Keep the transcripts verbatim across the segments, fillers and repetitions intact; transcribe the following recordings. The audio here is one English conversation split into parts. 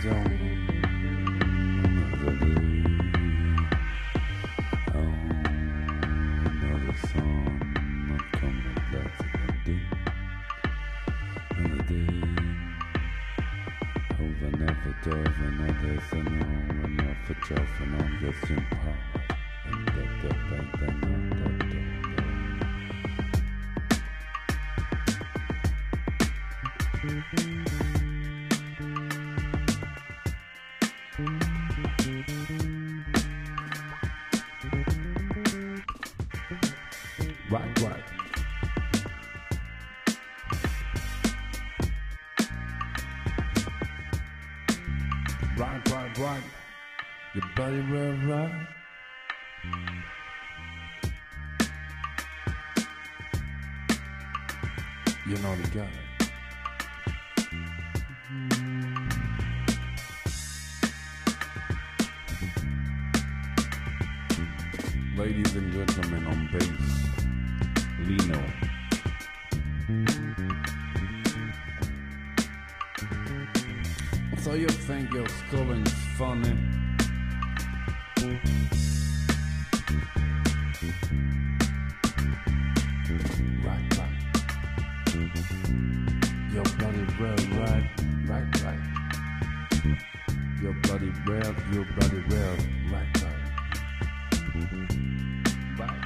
Right, right. Right, right, right. Your body real right. You know the guy. Ladies and gentlemen, on bass, Lino. So you think your schooling is funny? Right, right. Your bloody real, right, right, right. Your bloody real, your bloody real, right, right. Right.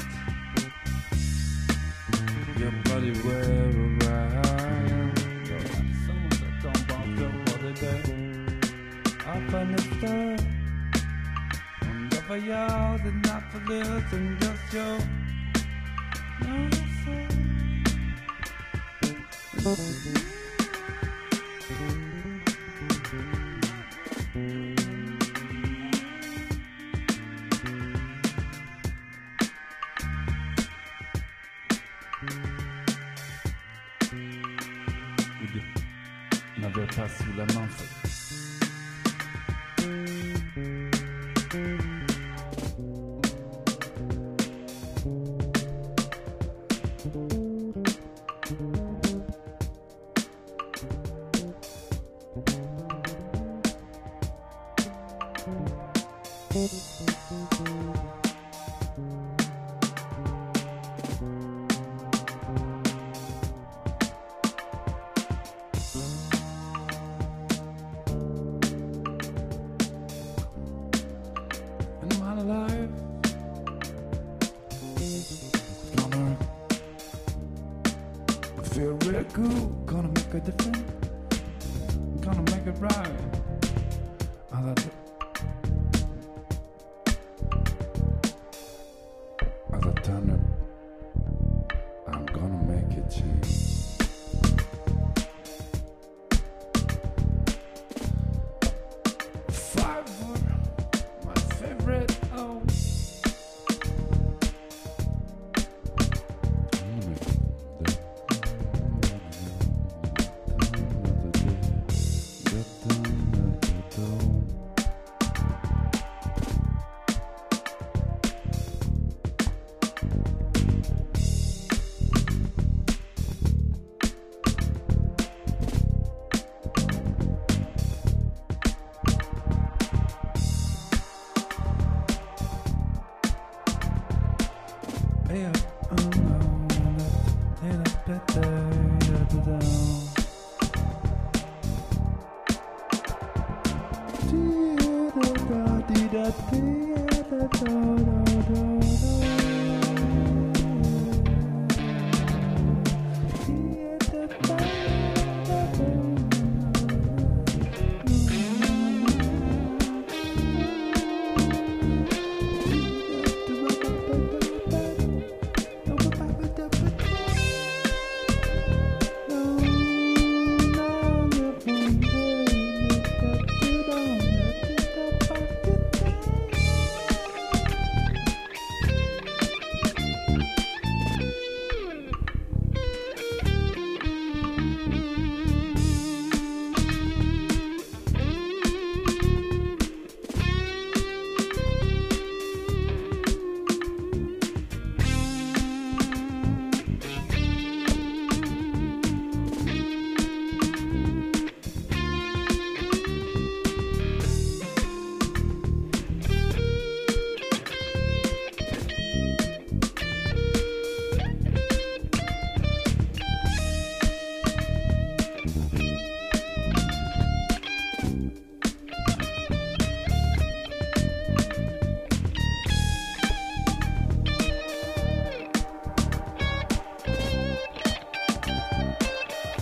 Your bloody real, right. Someone that don't bump your body day. Up on the star. Und aber ja, sind not verliebt und just yo. No, n'avait pas sous la main fait. Feel real good, gonna make a difference, gonna make it right. I love it. As I turn it, I'm gonna make it change. Five for my favorite, oh. Yeah, oh no, that's better.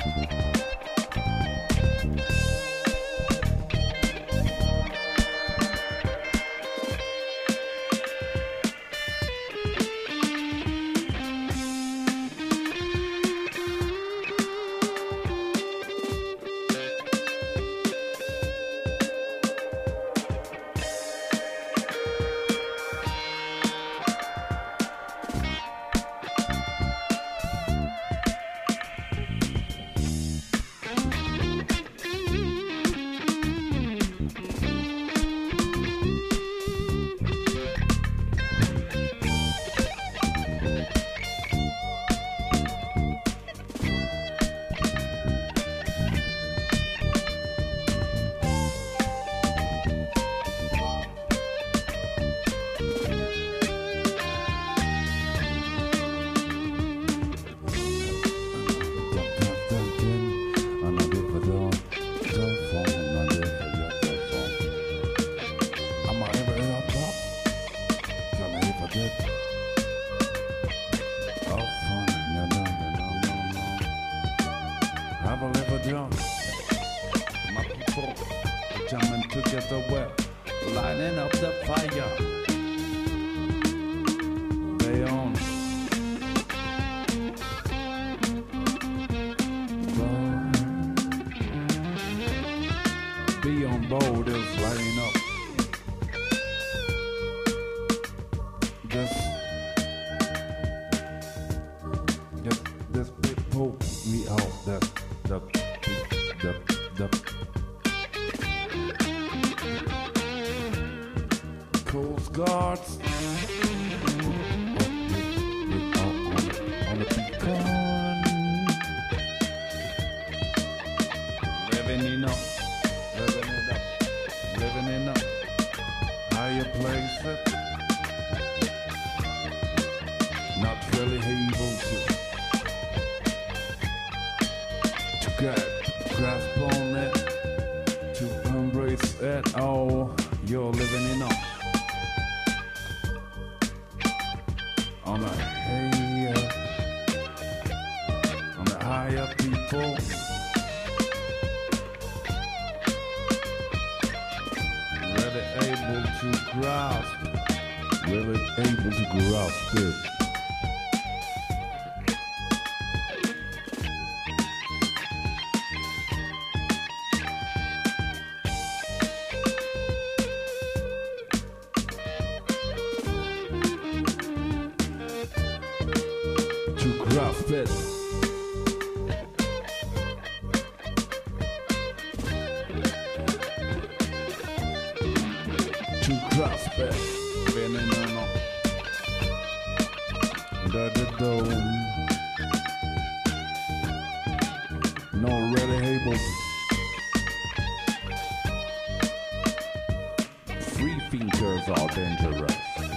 My people jamming together well, lighting up the fire. They on. Beyond borders lighting up. This, this, this people we all that the the the Coast Guards on the pecan, living in up, living it up, living in up higher places, not really able to to get grasp on it, to embrace it. Oh, you're living in up. On a higher, on the higher people, really able to grasp, really able to grasp it. To grasp it. To grasp it. Veneno. Under the dome. Not really able to. Free thinkers are dangerous.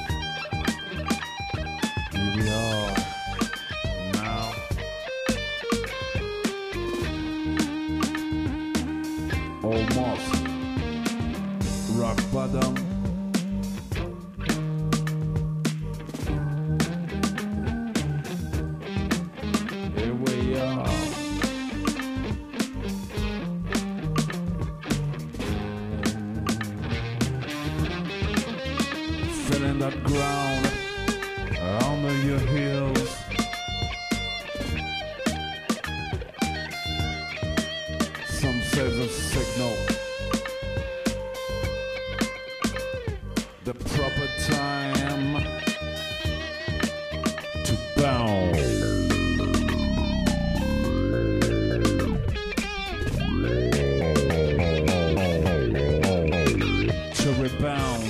Here we are. Almost rock bottom. Here we are. Feeling that ground under your heels. Some says a signal. The proper time to bounce. To rebound.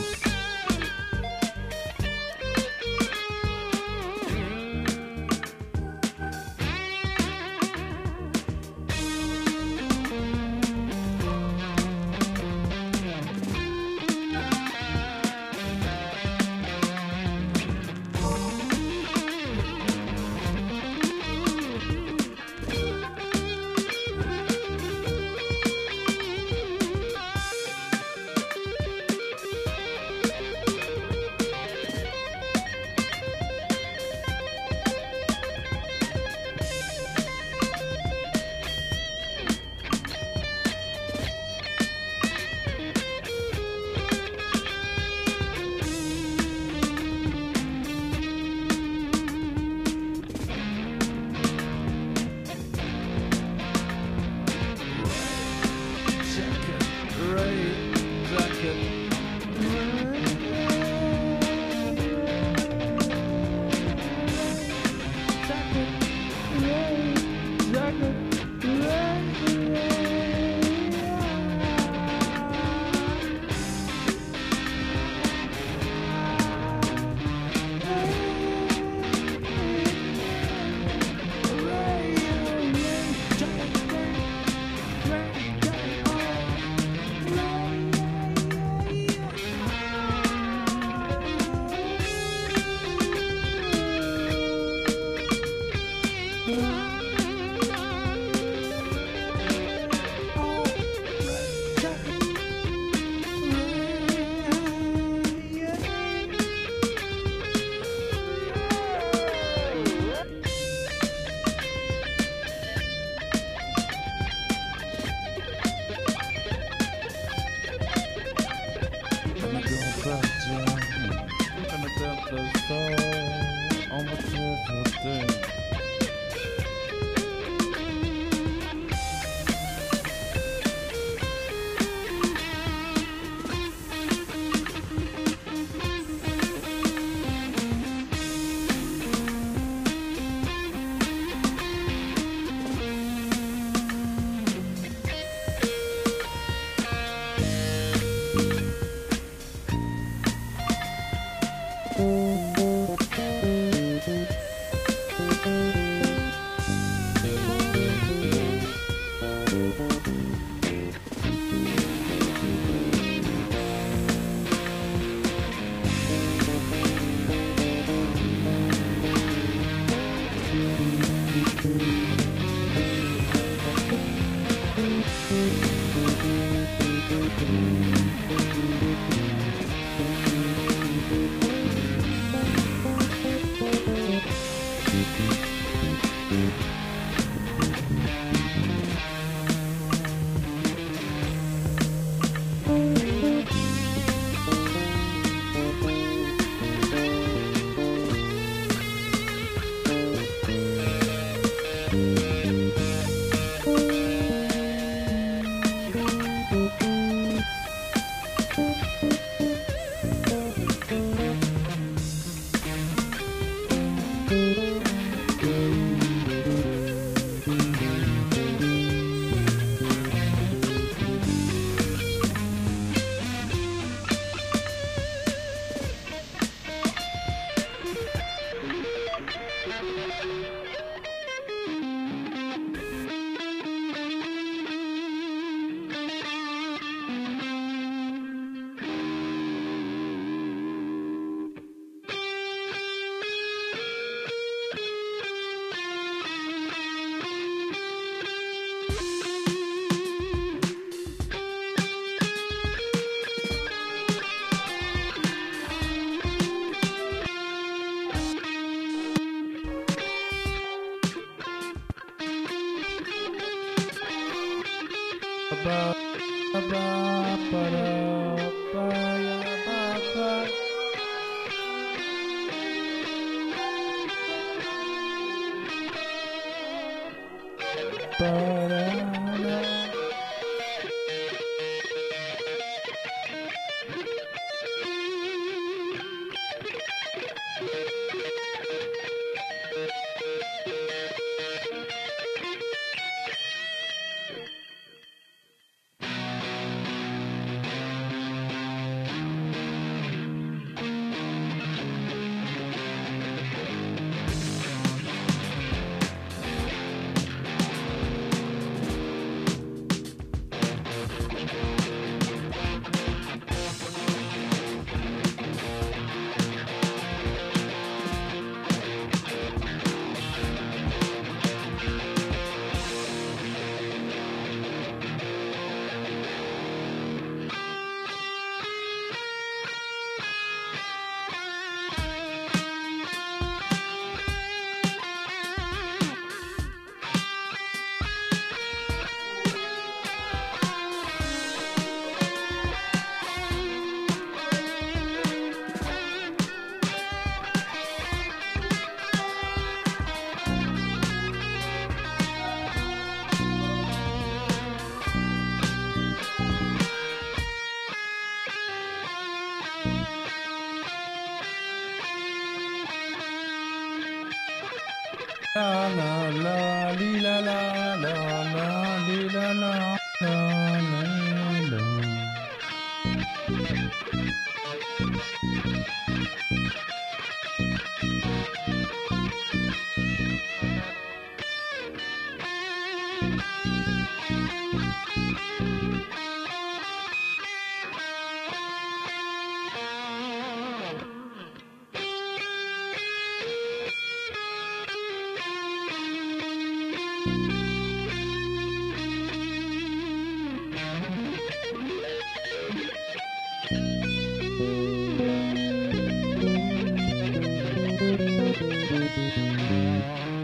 La la la li la la la la li la la la la la.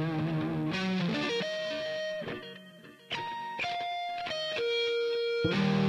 You